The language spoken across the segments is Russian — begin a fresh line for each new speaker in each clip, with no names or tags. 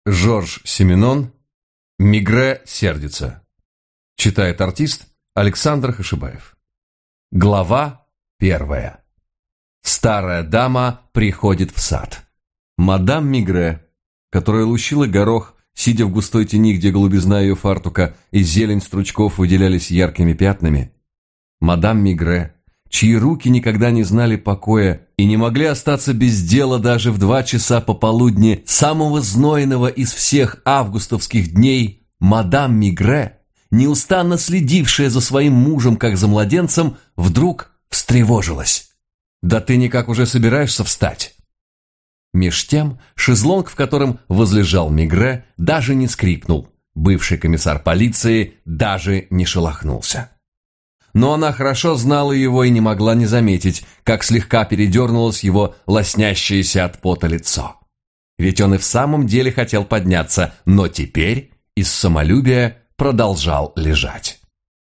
Жорж Сименон. Мигре сердится. Читает артист Александр Хашибаев. Глава 1. Старая дама приходит в сад. Мадам Мигре, которая лущила горох, сидя в густой тени, где голубизна ее фартука и зелень стручков выделялись яркими пятнами. Мадам Мигре, чьи руки никогда не знали покоя и не могли остаться без дела даже в 2 часа пополудни самого знойного из всех августовских дней, мадам Мигре, неустанно следившая за своим мужем, как за младенцем, вдруг встревожилась. «Да ты никак уже собираешься встать?» Меж тем шезлонг, в котором возлежал Мигре, даже не скрипнул. Бывший комиссар полиции даже не шелохнулся. Но она хорошо знала его и не могла не заметить, как слегка передернулось его лоснящееся от пота лицо. Ведь он и в самом деле хотел подняться, но теперь из самолюбия продолжал лежать.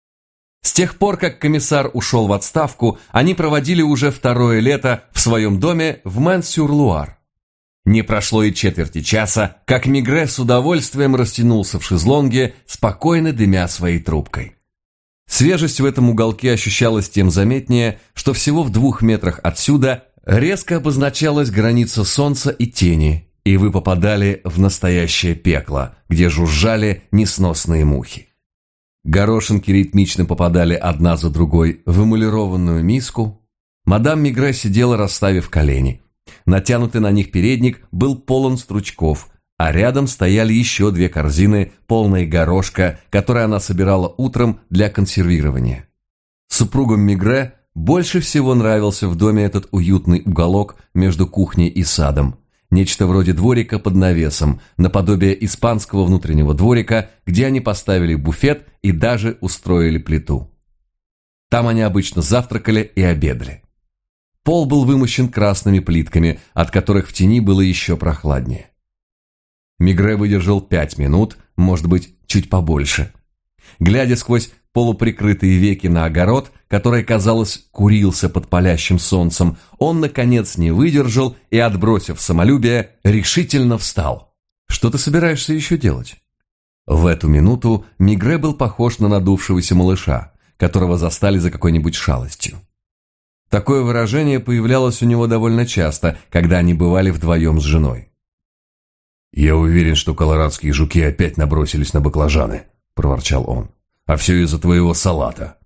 С тех пор, как комиссар ушел в отставку, они проводили уже 2-е лето в своем доме в Мэн-сюр-Луар. Не прошло и четверти часа, как Мигре с удовольствием растянулся в шезлонге, спокойно дымя своей трубкой. Свежесть в этом уголке ощущалась тем заметнее, что всего в 2 метрах отсюда резко обозначалась граница солнца и тени, и вы попадали в настоящее пекло, где жужжали несносные мухи. Горошинки ритмично попадали одна за другой в эмалированную миску. Мадам Мигре сидела, расставив колени. Натянутый на них передник был полон стручков, а рядом стояли еще 2 корзины, полные горошка, которые она собирала утром для консервирования. Супругам Мигре больше всего нравился в доме этот уютный уголок между кухней и садом. Нечто вроде дворика под навесом, наподобие испанского внутреннего дворика, где они поставили буфет и даже устроили плиту. Там они обычно завтракали и обедали. Пол был вымощен красными плитками, от которых в тени было еще прохладнее. Мигре выдержал 5 минут, может быть, чуть побольше. Глядя сквозь полуприкрытые веки на огород, который, казалось, курился под палящим солнцем, он, наконец, не выдержал и, отбросив самолюбие, решительно встал. «Что ты собираешься еще делать?» В эту минуту Мигре был похож на надувшегося малыша, которого застали за какой-нибудь шалостью. Такое выражение появлялось у него довольно часто, когда они бывали вдвоем с женой.
«Я уверен, что колорадские жуки опять набросились на баклажаны», – проворчал он. «А все из-за твоего салата».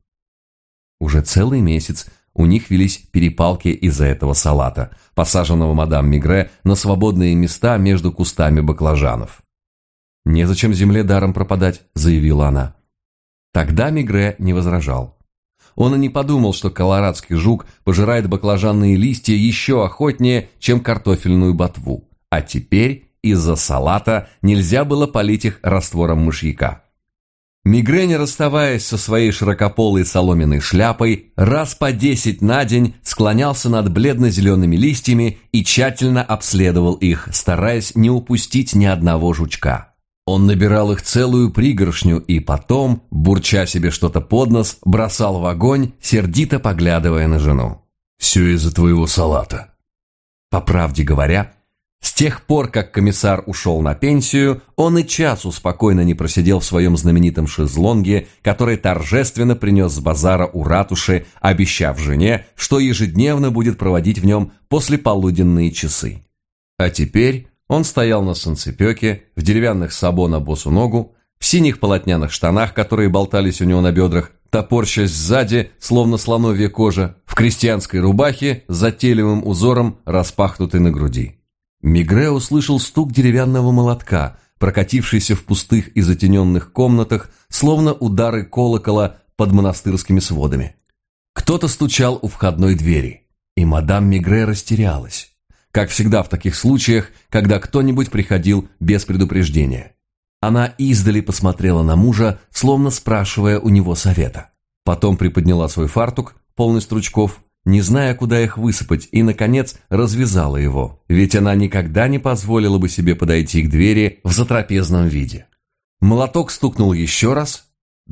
Уже целый месяц у них велись перепалки из-за этого салата, посаженного мадам Мигре на свободные места между кустами баклажанов. «Незачем земле даром пропадать», – заявила она. Тогда Мигре не возражал. Он и не подумал, что колорадский жук пожирает баклажанные листья еще охотнее, чем картофельную ботву. А теперь из-за салата нельзя было полить их раствором мышьяка. Мигре, не расставаясь со своей широкополой соломенной шляпой, раз по 10 на день склонялся над бледно-зелеными листьями и тщательно обследовал их, стараясь не упустить ни одного жучка. Он набирал их целую пригоршню и потом, бурча себе что-то под нос, бросал в огонь, сердито поглядывая на жену.
«Все из-за твоего салата».
По правде говоря, с тех пор, как комиссар ушел на пенсию, он и часу спокойно не просидел в своем знаменитом шезлонге, который торжественно принес с базара у ратуши, обещав жене, что ежедневно будет проводить в нем послеполуденные часы. А теперь он стоял на солнцепеке, в деревянных сабо на босу ногу, в синих полотняных штанах, которые болтались у него на бедрах, топорщась сзади, словно слоновья кожа, в крестьянской рубахе с затейливым узором, распахнутой на груди. Мигре услышал стук деревянного молотка, прокатившийся в пустых и затененных комнатах, словно удары колокола под монастырскими сводами. Кто-то стучал у входной двери, и мадам Мигре растерялась, как всегда в таких случаях, когда кто-нибудь приходил без предупреждения. Она издали посмотрела на мужа, словно спрашивая у него совета. Потом приподняла свой фартук, полный стручков, не зная, куда их высыпать, и, наконец, развязала его, ведь она никогда не позволила бы себе подойти к двери в затрапезном виде. Молоток стукнул еще раз,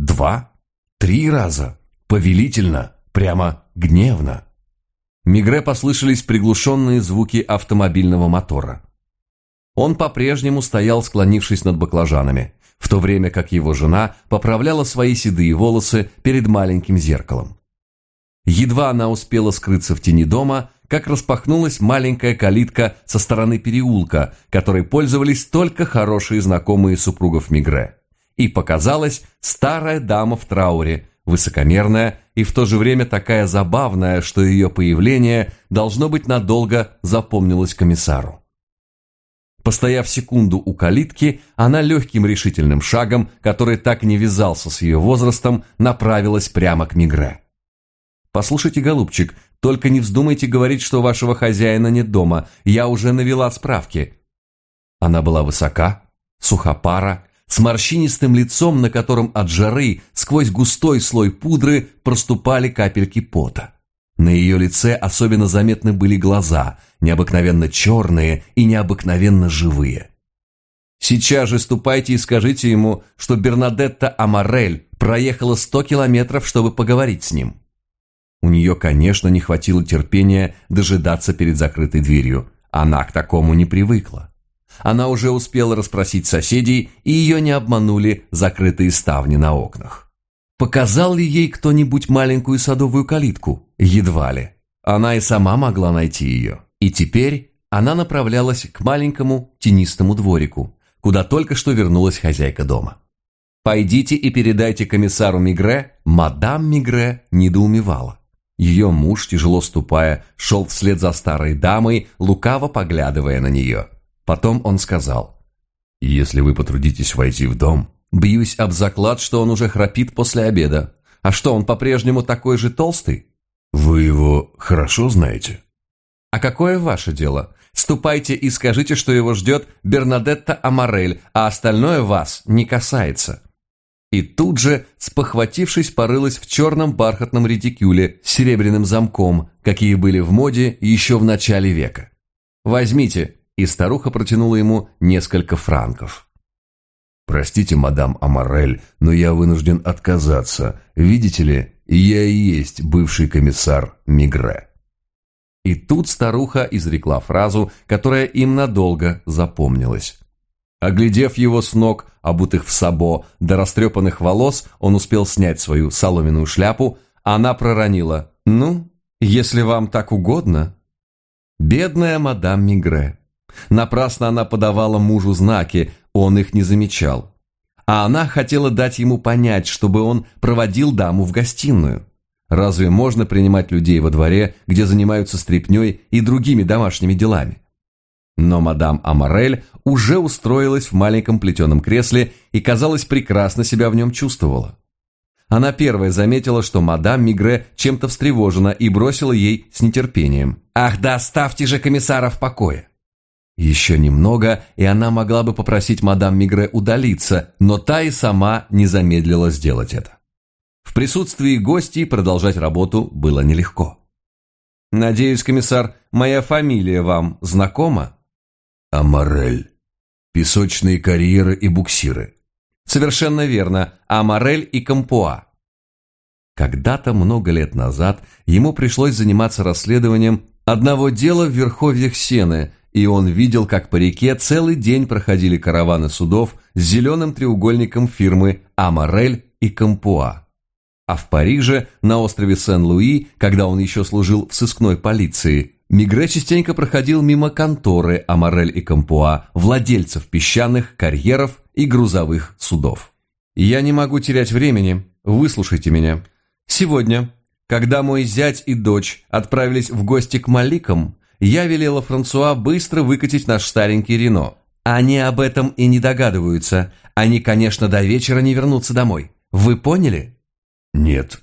2, 3 раза, повелительно, прямо гневно. Мигре послышались приглушенные звуки автомобильного мотора. Он по-прежнему стоял, склонившись над баклажанами, в то время как его жена поправляла свои седые волосы перед маленьким зеркалом. Едва она успела скрыться в тени дома, как распахнулась маленькая калитка со стороны переулка, которой пользовались только хорошие знакомые супругов Мигре. И показалась старая дама в трауре, высокомерная и в то же время такая забавная, что ее появление, должно быть, надолго запомнилось комиссару. Постояв секунду у калитки, она легким решительным шагом, который так не вязался с ее возрастом, направилась прямо к Мигре. «Послушайте, голубчик, только не вздумайте говорить, что вашего хозяина нет дома. Я уже навела справки». Она была высока, сухопара, с морщинистым лицом, на котором от жары сквозь густой слой пудры проступали капельки пота. На ее лице особенно заметны были глаза, необыкновенно черные и необыкновенно живые. «Сейчас же ступайте и скажите ему, что Бернадетта Амарель проехала 100 километров, чтобы поговорить с ним». У нее, конечно, не хватило терпения дожидаться перед закрытой дверью. Она к такому не привыкла. Она уже успела расспросить соседей, и ее не обманули закрытые ставни на окнах. Показал ли ей кто-нибудь маленькую садовую калитку? Едва ли. Она и сама могла найти ее. И теперь она направлялась к маленькому тенистому дворику, куда только что вернулась хозяйка дома. «Пойдите и передайте комиссару Мигре». Мадам Мигре недоумевала. Ее муж, тяжело ступая, шел вслед за старой дамой, лукаво поглядывая на нее. Потом он сказал:
«Если вы потрудитесь войти в дом...»
«Бьюсь об заклад, что он уже храпит после обеда. А что, он по-прежнему такой же толстый?»
«Вы его хорошо знаете?»
«А какое ваше дело? Ступайте и скажите, что его ждет Бернадетта Амарель, а остальное вас не касается». И тут же, спохватившись, порылась в черном бархатном редикюле с серебряным замком, какие были в моде еще в начале века. «Возьмите», и старуха протянула ему несколько франков.
«Простите, мадам Амарель, но я вынужден отказаться. Видите ли, я и есть бывший комиссар Мигре».
И тут старуха изрекла фразу, которая им надолго запомнилась. Оглядев его с ног, обутых в сабо, до растрепанных волос, он успел снять свою соломенную шляпу, а она проронила: «Ну, если вам так угодно». Бедная мадам Мигре. Напрасно она подавала мужу знаки, он их не замечал. А она хотела дать ему понять, чтобы он проводил даму в гостиную. Разве можно принимать людей во дворе, где занимаются стряпней и другими домашними делами? Но мадам Амарель уже устроилась в маленьком плетеном кресле и, казалось, прекрасно себя в нем чувствовала. Она первая заметила, что мадам Мигре чем-то встревожена, и бросила ей с нетерпением: «Ах да, оставьте же комиссара в покое!» Еще немного, и она могла бы попросить мадам Мигре удалиться, но та и сама не замедлила сделать это. В присутствии гостей продолжать работу было нелегко. «Надеюсь, комиссар, моя фамилия вам знакома?»
«Амарель. Песочные карьеры и буксиры».
«Совершенно верно. Амарель и Кампуа». Когда-то, много лет назад, ему пришлось заниматься расследованием одного дела в верховьях Сены, и он видел, как по реке целый день проходили караваны судов с зеленым треугольником фирмы «Амарель и Кампуа». А в Париже, на острове Сен-Луи, когда он еще служил в сыскной полиции, Мигре частенько проходил мимо конторы Амарель и Кампуа, владельцев песчаных карьеров и грузовых судов. «Я не могу терять времени. Выслушайте меня. Сегодня, когда мой зять и дочь отправились в гости к Маликам, я велела Франсуа быстро выкатить наш старенький Рено. Они об этом и не догадываются. Они, конечно, до вечера не вернутся домой. Вы поняли?»
«Нет».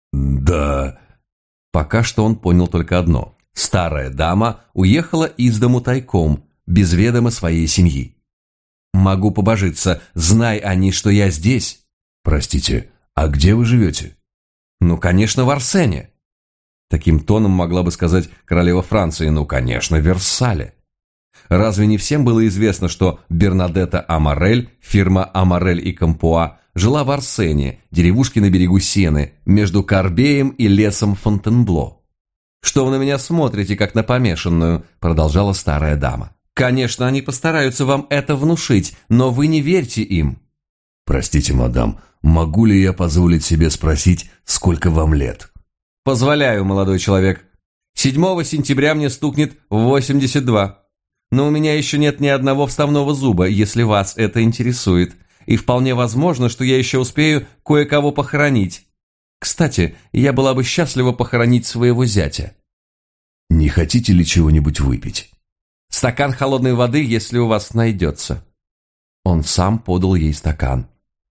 «Да».
Пока что он понял только одно. Старая дама уехала из дому тайком, без ведома своей семьи. «Могу побожиться, знай они, что я здесь».
«Простите, а где вы живете?»
«Ну, конечно, в Арсене». Таким тоном могла бы сказать королева Франции: «Ну, конечно, в Версале». Разве не всем было известно, что Бернадетта Амарель, фирма Амарель и Кампуа, жила в Арсене, деревушке на берегу Сены, между Корбеем и лесом Фонтенбло? «Что вы на меня смотрите, как на помешанную?» – продолжала старая дама. Конечно, они постараются вам это внушить, но вы не верьте им.
Простите, мадам, могу ли я позволить себе спросить, сколько вам лет?
Позволяю, молодой человек. 7 сентября мне стукнет 82. Но у меня еще нет ни одного вставного зуба, если вас это интересует. И вполне возможно, что я еще успею кое-кого похоронить. Кстати, я была бы счастлива похоронить своего зятя.
Не хотите ли чего-нибудь выпить?
Стакан холодной воды, если у вас найдется. Он сам подал ей стакан.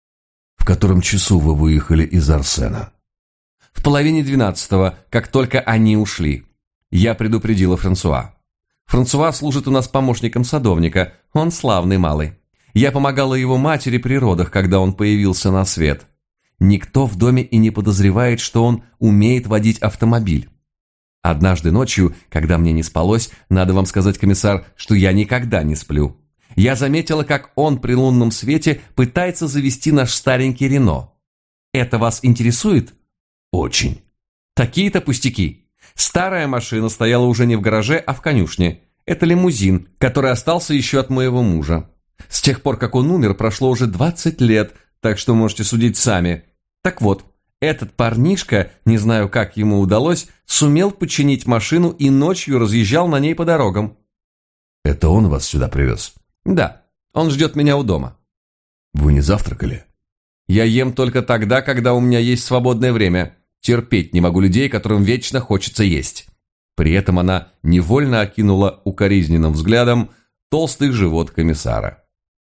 В котором часу вы выехали из Арсена?
В 11:30, как только они ушли. Я предупредила Франсуа. Франсуа служит у нас помощником садовника, он славный малый. Я помогала его матери при родах, когда он появился на свет. Никто в доме и не подозревает, что он умеет водить автомобиль. Однажды ночью, когда мне не спалось, надо вам сказать, комиссар, что я никогда не сплю. Я заметила, как он при лунном свете пытается завести наш старенький Рено. Это вас интересует?
Очень.
Такие-то пустяки. Старая машина стояла уже не в гараже, а в конюшне. Это лимузин, который остался еще от моего мужа. С тех пор, как он умер, прошло уже 20 лет, так что можете судить сами. Так вот, этот парнишка, не знаю, как ему удалось, сумел починить машину и ночью разъезжал на ней по дорогам.
Это он вас сюда привез?
Да, он ждет меня у дома.
Вы не завтракали?
Я ем только тогда, когда у меня есть свободное время. Терпеть не могу людей, которым вечно хочется есть. При этом она невольно окинула укоризненным взглядом толстый живот комиссара.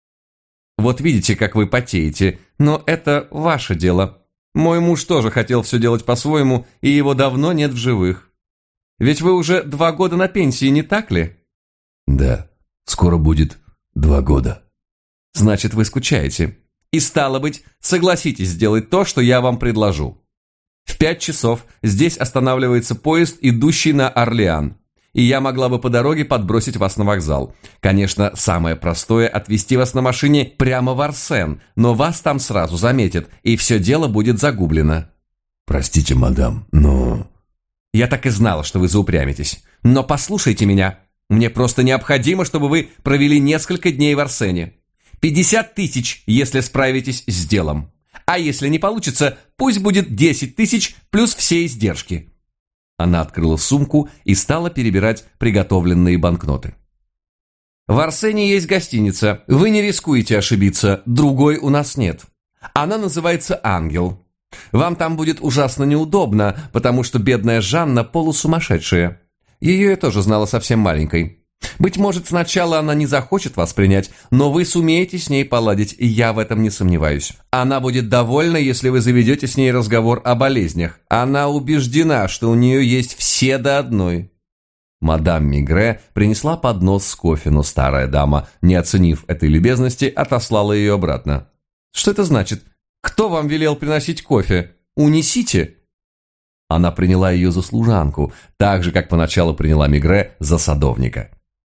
Вот видите, как вы потеете, но это ваше дело. Мой муж тоже хотел все делать по-своему, и его давно нет в живых. Ведь вы уже 2 года на пенсии, не так ли?
Да, скоро будет 2 года.
Значит, вы скучаете. И стало быть, согласитесь сделать то, что я вам предложу. В 5 часов здесь останавливается поезд, идущий на Орлеан, и я могла бы по дороге подбросить вас на вокзал. Конечно, самое простое – отвезти вас на машине прямо в Арсен, но вас там сразу заметят, и все дело будет загублено.
Простите, мадам, но...
Я так и знала, что вы заупрямитесь. Но послушайте меня. Мне просто необходимо, чтобы вы провели несколько дней в Арсене. 50 000, если справитесь с делом. А если не получится, пусть будет 10 000 плюс все издержки. Она открыла сумку и стала перебирать приготовленные банкноты. В Арсене есть гостиница. Вы не рискуете ошибиться, другой у нас нет. Она называется «Ангел». Вам там будет ужасно неудобно, потому что бедная Жанна полусумасшедшая. Ее я тоже знала совсем маленькой. Быть может, сначала она не захочет вас принять, но вы сумеете с ней поладить, и я в этом не сомневаюсь. Она будет довольна, если вы заведете с ней разговор о болезнях. Она убеждена, что у нее есть все до одной. Мадам Мигре принесла поднос с кофе, но старая дама, не оценив этой любезности, отослала ее обратно. Что это значит? Кто вам велел приносить кофе? Унесите. Она приняла ее за служанку, так же, как поначалу приняла Мигре за садовника.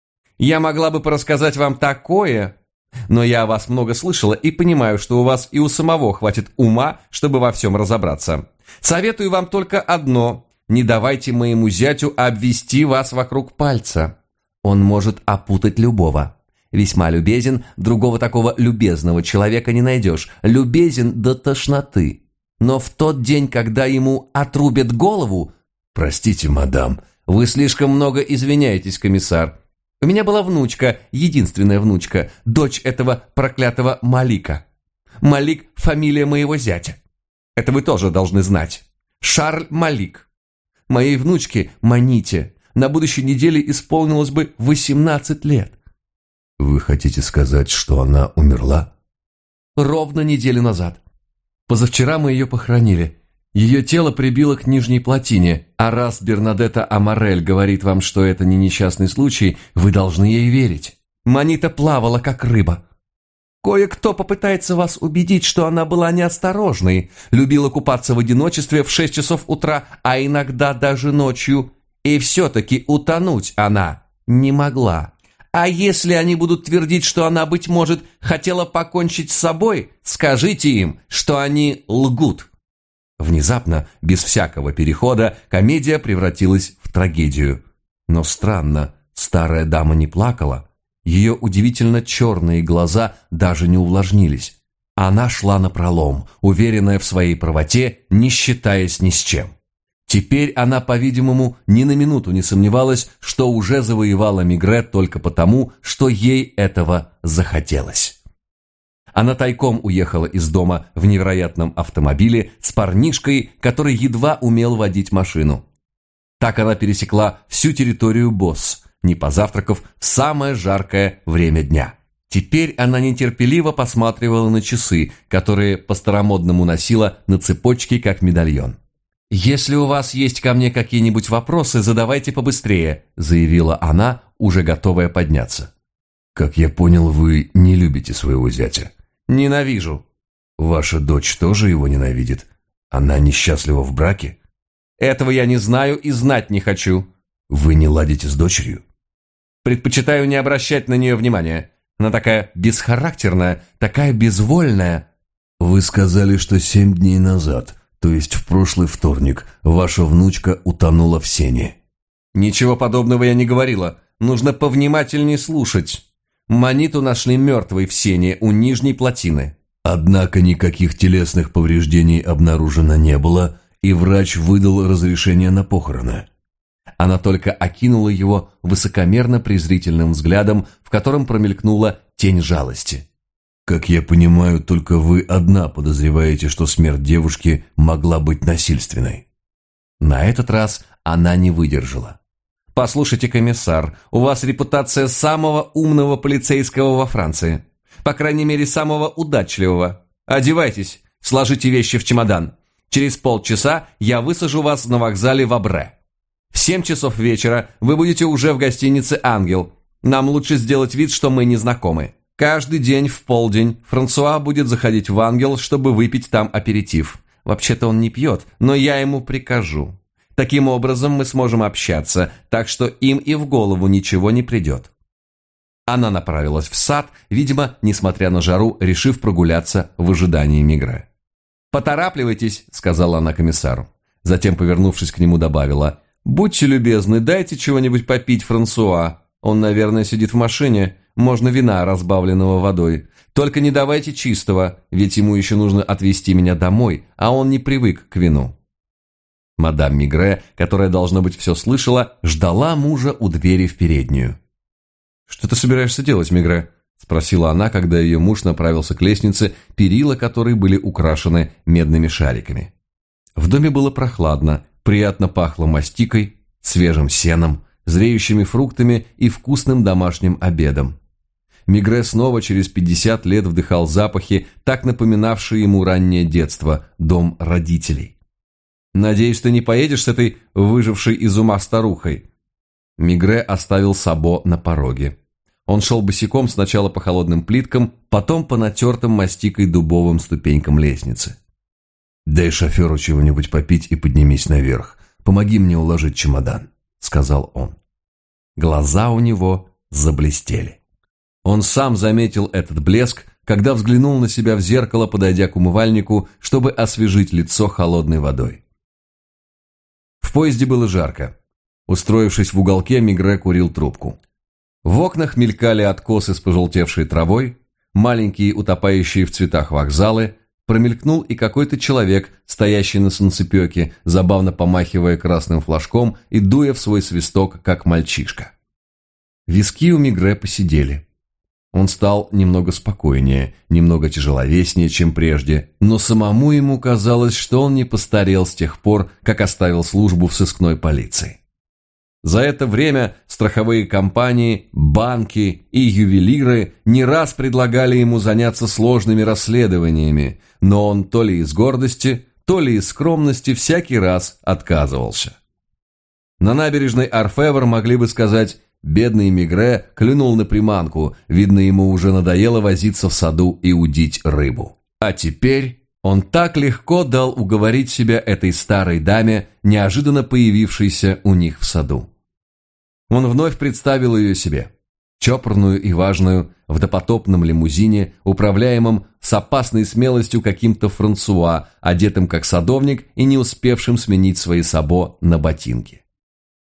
Я могла бы порассказать вам такое, но я о вас много слышала и понимаю, что у вас и у самого хватит ума, чтобы во всем разобраться. Советую вам только одно – не давайте моему зятю обвести вас вокруг пальца. Он может опутать любого. Весьма любезен, другого такого любезного человека не найдешь. Любезен до тошноты. Но в тот день, когда ему отрубят голову...
Простите, мадам.
Вы слишком много извиняетесь, комиссар. У меня была внучка, единственная внучка, дочь этого проклятого Малика. Малик – фамилия моего зятя. Это вы тоже должны знать. Шарль Малик. Моей внучке, Маните, на будущей неделе исполнилось бы 18 лет.
Вы хотите сказать, что она умерла?
Ровно неделю назад. Позавчера мы ее похоронили. Ее тело прибило к нижней плотине, а раз Бернадетта Амарель говорит вам, что это не несчастный случай, вы должны ей верить. Манита плавала, как рыба. Кое-кто попытается вас убедить, что она была неосторожной, любила купаться в одиночестве в 6 часов утра, а иногда даже ночью, и все-таки утонуть она не могла. А если они будут твердить, что она, быть может, хотела покончить с собой, скажите им, что они лгут. Внезапно, без всякого перехода, комедия превратилась в трагедию. Но странно, старая дама не плакала. Ее удивительно черные глаза даже не увлажнились. Она шла напролом, уверенная в своей правоте, не считаясь ни с чем. Теперь она, по-видимому, ни на минуту не сомневалась, что уже завоевала Мегрэ только потому, что ей этого захотелось. Она тайком уехала из дома в невероятном автомобиле с парнишкой, который едва умел водить машину. Так она пересекла всю территорию Босс, не позавтракав в самое жаркое время дня. Теперь она нетерпеливо посматривала на часы, которые по-старомодному носила на цепочке, как медальон. «Если у вас есть ко мне какие-нибудь вопросы, задавайте побыстрее», заявила она, уже готовая подняться.
«Как я понял, вы не любите своего зятя?»
«Ненавижу».
«Ваша дочь тоже его ненавидит? Она несчастлива в браке?»
«Этого я не знаю и знать не хочу».
«Вы не ладите с дочерью?»
«Предпочитаю не обращать на нее внимания. Она такая бесхарактерная, такая безвольная».
«Вы сказали, что 7 дней назад, то есть в прошлый вторник, ваша внучка утонула в сене».
«Ничего подобного я не говорила. Нужно повнимательнее слушать. Маниту нашли мертвой в сене у нижней плотины».
Однако никаких телесных повреждений обнаружено не было, и врач выдал разрешение на похороны.
Она только окинула его высокомерно-презрительным взглядом, в котором промелькнула тень жалости.
«Как я понимаю, только вы одна подозреваете, что смерть девушки могла быть насильственной».
На этот раз она не выдержала. «Послушайте, комиссар, у вас репутация самого умного полицейского во Франции. По крайней мере, самого удачливого. Одевайтесь, сложите вещи в чемодан. Через полчаса я высажу вас на вокзале в Абре. В 7 часов вечера вы будете уже в гостинице «Ангел». Нам лучше сделать вид, что мы не знакомы. Каждый день в полдень Франсуа будет заходить в «Ангел», чтобы выпить там аперитив. Вообще-то он не пьет, но я ему прикажу. Таким образом мы сможем общаться, так что им и в голову ничего не придет». Она направилась в сад, видимо, несмотря на жару, решив прогуляться в ожидании Мегрэ. «Поторапливайтесь», — сказала она комиссару. Затем, повернувшись к нему, добавила: «Будьте любезны, дайте чего-нибудь попить Франсуа. Он, наверное, сидит в машине. Можно вина, разбавленного водой. Только не давайте чистого, ведь ему еще нужно отвезти меня домой, а он не привык к вину». Мадам Мегрэ, которая, должно быть, все слышала, ждала мужа у двери в переднюю. «Что ты собираешься делать, Мегрэ?» – спросила она, когда ее муж направился к лестнице, перила которой были украшены медными шариками. В доме было прохладно, приятно пахло мастикой, свежим сеном, зреющими фруктами и вкусным домашним обедом. Мегрэ снова через 50 лет вдыхал запахи, так напоминавшие ему раннее детство, дом родителей. «Надеюсь, ты не поедешь с этой выжившей из ума старухой?» Мегрэ оставил Сабо на пороге. Он шел босиком сначала по холодным плиткам, потом по натертым мастикой дубовым ступенькам лестницы.
«Дай шоферу чего-нибудь попить и поднимись наверх. Помоги мне уложить чемодан», — сказал он.
Глаза у него заблестели. Он сам заметил этот блеск, когда взглянул на себя в зеркало, подойдя к умывальнику, чтобы освежить лицо холодной водой. В поезде было жарко. Устроившись в уголке, Мегрэ курил трубку. В окнах мелькали откосы с пожелтевшей травой, маленькие утопающие в цветах вокзалы, промелькнул и какой-то человек, стоящий на солнцепеке, забавно помахивая красным флажком и дуя в свой свисток, как мальчишка. Виски у Мегрэ поседели. Он стал немного спокойнее, немного тяжеловеснее, чем прежде, но самому ему казалось, что он не постарел с тех пор, как оставил службу в сыскной полиции. За это время страховые компании, банки и ювелиры не раз предлагали ему заняться сложными расследованиями, но он то ли из гордости, то ли из скромности всякий раз отказывался. На набережной Орфевр могли бы сказать: бедный Мегрэ клюнул на приманку, видно, ему уже надоело возиться в саду и удить рыбу. А теперь он так легко дал уговорить себя этой старой даме, неожиданно появившейся у них в саду. Он вновь представил ее себе, чопорную и важную, в допотопном лимузине, управляемом с опасной смелостью каким-то Франсуа, одетым как садовник и не успевшим сменить свои сабо на ботинки.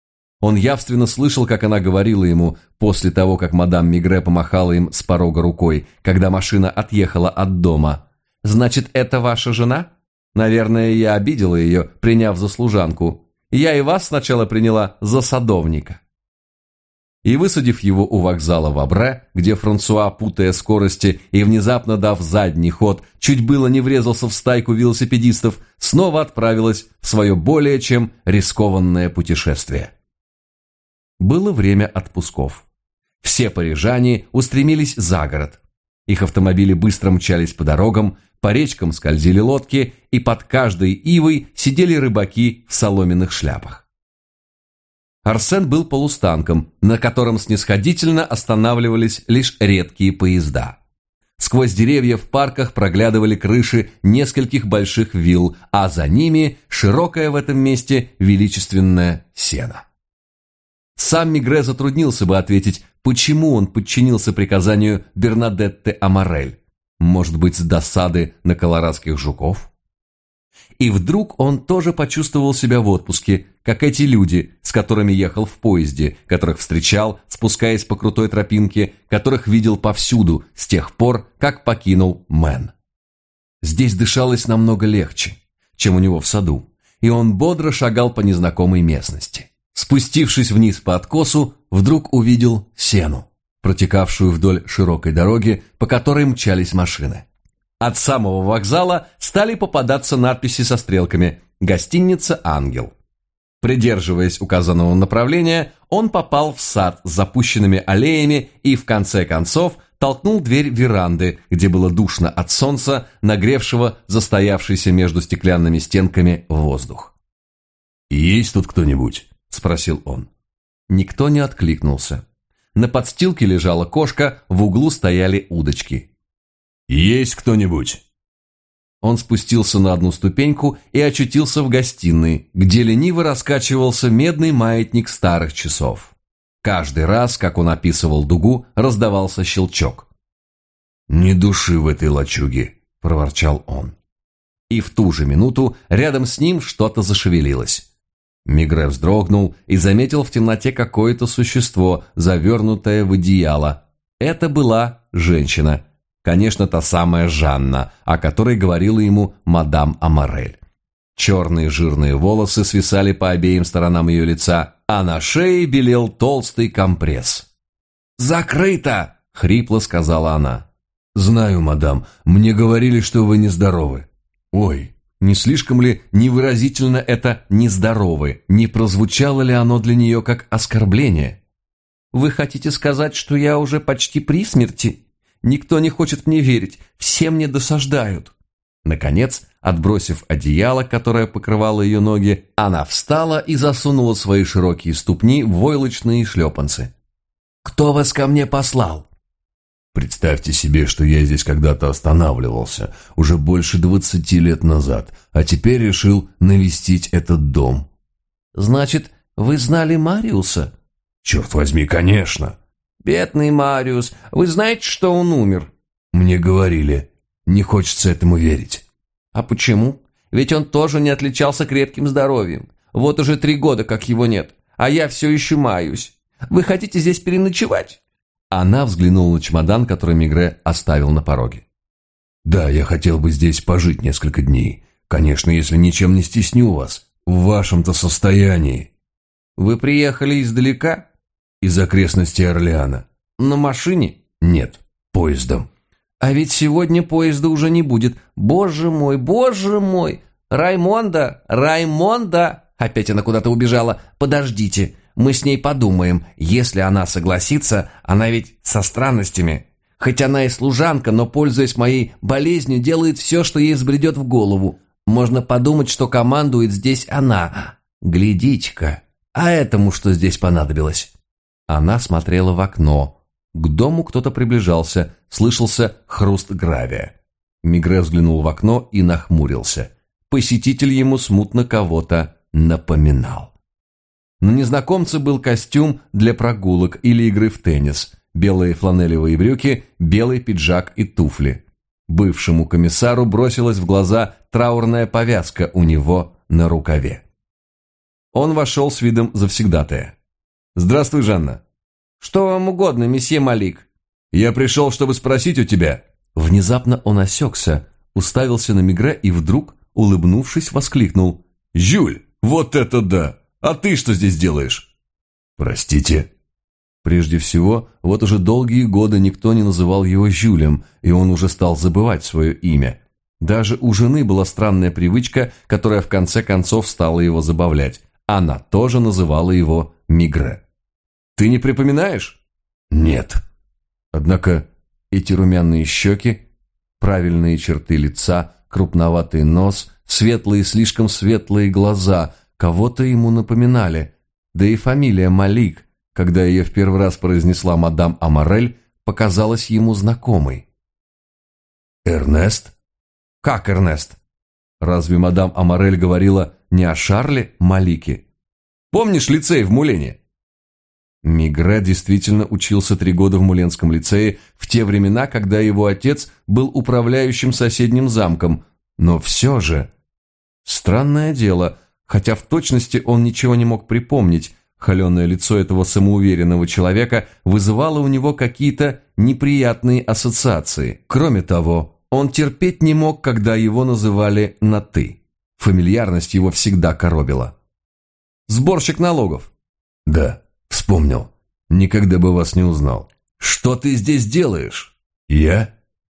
Он явственно слышал, как она говорила ему после того, как мадам Мигре помахала им с порога рукой, когда машина отъехала от дома. «Значит, это ваша жена? Наверное, я обидела ее, приняв за служанку. Я и вас сначала приняла за садовника». И, высадив его у вокзала в Абре, где Франсуа, путая скорости и внезапно дав задний ход, чуть было не врезался в стайку велосипедистов, снова отправилась в свое более чем рискованное путешествие. Было время отпусков. Все парижане устремились за город. Их автомобили быстро мчались по дорогам, по речкам скользили лодки, и под каждой ивой сидели рыбаки в соломенных шляпах. Арсен был полустанком, на котором снисходительно останавливались лишь редкие поезда. Сквозь деревья в парках проглядывали крыши нескольких больших вилл, а за ними широкое в этом месте величественное сено. Сам Мигре затруднился бы ответить, почему он подчинился приказанию Бернадетты Амарель. Может быть, с досады на колорадских жуков? И вдруг он тоже почувствовал себя в отпуске, как эти люди, с которыми ехал в поезде, которых встречал, спускаясь по крутой тропинке, которых видел повсюду с тех пор, как покинул Мэн. Здесь дышалось намного легче, чем у него в саду, и он бодро шагал по незнакомой местности. Спустившись вниз по откосу, вдруг увидел сену, протекавшую вдоль широкой дороги, по которой мчались машины. От самого вокзала стали попадаться надписи со стрелками «Гостиница «Ангел». Придерживаясь указанного направления, он попал в сад с запущенными аллеями и, в конце концов, толкнул дверь веранды, где было душно от солнца, нагревшего застоявшийся между стеклянными стенками воздух.
«Есть тут кто-нибудь?»
– спросил он. Никто не откликнулся. На подстилке лежала кошка, в углу стояли удочки.
«Есть кто-нибудь?»
Он спустился на одну ступеньку и очутился в гостиной, где лениво раскачивался медный маятник старых часов. Каждый раз, как он описывал дугу, раздавался щелчок.
«Ни души в этой лачуге», – проворчал он.
И в ту же минуту рядом с ним что-то зашевелилось. Мигре вздрогнул и заметил в темноте какое-то существо, завернутое в одеяло. Это была женщина. Конечно, та самая Жанна, о которой говорила ему мадам Амарель. Черные жирные волосы свисали по обеим сторонам ее лица, а на шее белел толстый компресс. «Закрыто!» — хрипло сказала она.
«Знаю, мадам, мне говорили, что вы нездоровы».
«Ой, не слишком ли невыразительно это «нездоровы»? Не прозвучало ли оно для нее как оскорбление?» «Вы хотите сказать, что я уже почти при смерти? Никто не хочет мне верить, все мне досаждают». Наконец, отбросив одеяло, которое покрывало ее ноги, она встала и засунула свои широкие ступни в войлочные шлепанцы. «Кто вас ко мне послал?»
«Представьте себе, что я здесь когда-то останавливался, уже больше 20 лет назад, а теперь решил навестить этот дом».
«Значит, вы знали Мариуса?»
«Черт возьми, конечно».
«Бедный Мариус, вы знаете, что он умер?»
«Мне говорили. Не хочется этому верить».
«А почему? Ведь он тоже не отличался крепким здоровьем. Вот уже 3 года, как его нет, а я все еще маюсь. Вы хотите здесь переночевать?» Она взглянула на чемодан, который Мигре оставил на пороге.
«Да, я хотел бы здесь пожить несколько дней. Конечно, если ничем не стесню вас. В вашем-то состоянии».
«Вы приехали издалека?»
«Из окрестностей Орлеана».
«На машине?»
«Нет, поездом».
«А ведь сегодня поезда уже не будет. Боже мой, боже мой! Раймонда! Раймонда!» Опять она куда-то убежала. «Подождите, мы с ней подумаем. Если она согласится, она ведь со странностями. Хоть она и служанка, но, пользуясь моей болезнью, делает все, что ей взбредет в голову. Можно подумать, что командует здесь она. Глядите-ка, а этому что здесь понадобилось?» Она смотрела в окно. К дому кто-то приближался, слышался хруст гравия. Мигре взглянул в окно и нахмурился. Посетитель ему смутно кого-то напоминал. На незнакомце был костюм для прогулок или игры в теннис, белые фланелевые брюки, белый пиджак и туфли. Бывшему комиссару бросилась в глаза траурная повязка у него на рукаве. Он вошел с видом завсегдатая. «Здравствуй, Жанна». «Что вам угодно, месье Малик?» «Я пришел, чтобы спросить у тебя». Внезапно он осекся, уставился на Мегре и вдруг, улыбнувшись, воскликнул: «Жюль, вот это да! А ты что здесь делаешь?»
«Простите».
Прежде всего, вот уже долгие годы никто не называл его Жюлем, и он уже стал забывать свое имя. Даже у жены была странная привычка, которая в конце концов стала его забавлять. Она тоже называла его Мегре. «Ты не припоминаешь?»
«Нет».
Однако эти румяные щеки, правильные черты лица, крупноватый нос, светлые, слишком светлые глаза кого-то ему напоминали. Да и фамилия Малик, когда ее в первый раз произнесла мадам Амарель, показалась ему знакомой.
«Эрнест?»
«Как Эрнест? Разве мадам Амарель говорила не о Шарле Малике? Помнишь лицей в Мулене?» Мегре действительно учился 3 года в Муленском лицее в те времена, когда его отец был управляющим соседним замком, но все же... Странное дело, хотя в точности он ничего не мог припомнить, холеное лицо этого самоуверенного человека вызывало у него какие-то неприятные ассоциации. Кроме того, он терпеть не мог, когда его называли на «ты». Фамильярность его всегда коробила. «Сборщик налогов».
«Да, вспомнил. Никогда бы вас не узнал».
«Что ты здесь делаешь?»
«Я?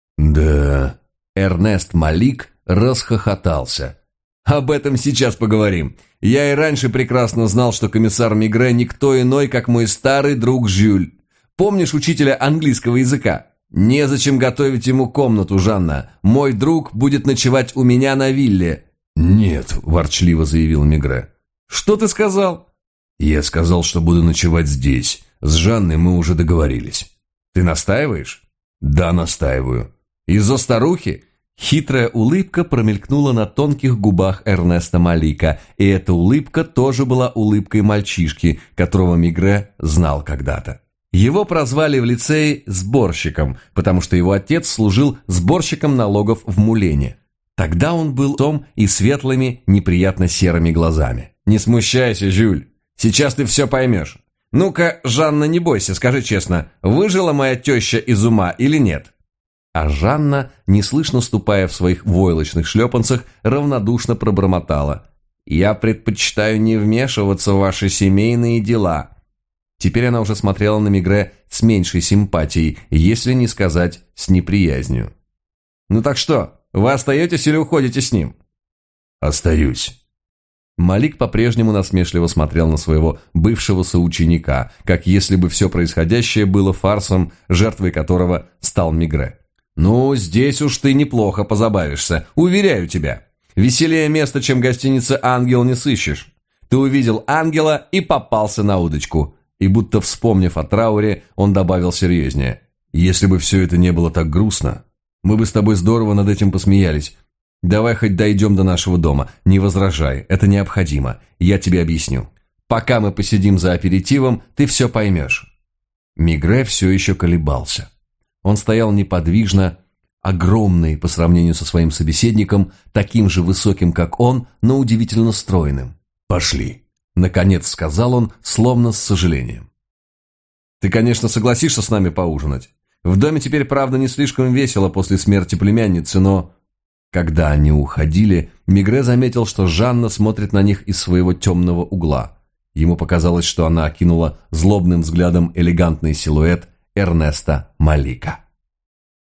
Да...»
Эрнест Малик расхохотался. «Об этом сейчас поговорим. Я и раньше прекрасно знал, что комиссар Мегре никто иной, как мой старый друг Жюль. Помнишь учителя английского языка? Незачем готовить ему комнату, Жанна. Мой друг будет ночевать у меня на вилле».
«Нет», – ворчливо заявил Мегре.
«Что ты сказал?»
«Я сказал, что буду ночевать здесь. С Жанной мы уже договорились».
«Ты настаиваешь?»
«Да, настаиваю».
«Из-за старухи?» Хитрая улыбка промелькнула на тонких губах Эрнеста Малика, и эта улыбка тоже была улыбкой мальчишки, которого Мегре знал когда-то. Его прозвали в лицее «сборщиком», потому что его отец служил сборщиком налогов в Мулене. Тогда он был том и светлыми, неприятно серыми глазами. «Не смущайся, Жюль, сейчас ты все поймешь. Ну-ка, Жанна, не бойся, скажи честно, выжила моя теща из ума или нет?» А Жанна, неслышно ступая в своих войлочных шлепанцах, равнодушно пробормотала: «Я предпочитаю не вмешиваться в ваши семейные дела». Теперь она уже смотрела на Мегре с меньшей симпатией, если не сказать с неприязнью. «Ну так что, вы остаетесь или уходите с ним?»
«Остаюсь».
Малик по-прежнему насмешливо смотрел на своего бывшего соученика, как если бы все происходящее было фарсом, жертвой которого стал Мегре. «Ну, здесь уж ты неплохо позабавишься, уверяю тебя. Веселее место, чем гостиница «Ангел», не сыщешь. Ты увидел ангела и попался на удочку». И будто вспомнив о трауре, он добавил серьезнее:
«Если бы все это не было так грустно, мы бы с тобой здорово над этим посмеялись.
Давай хоть дойдем до нашего дома, не возражай, это необходимо, я тебе объясню. Пока мы посидим за аперитивом, ты все поймешь». Мегре все еще колебался. Он стоял неподвижно, огромный по сравнению со своим собеседником, таким же высоким, как он, но удивительно стройным.
«Пошли»,
— наконец сказал он, словно с сожалением. «Ты, конечно, согласишься с нами поужинать. В доме теперь, правда, не слишком весело после смерти племянницы, но...» Когда они уходили, Мегре заметил, что Жанна смотрит на них из своего темного угла. Ему показалось, что она окинула злобным взглядом элегантный силуэт Эрнеста Малика.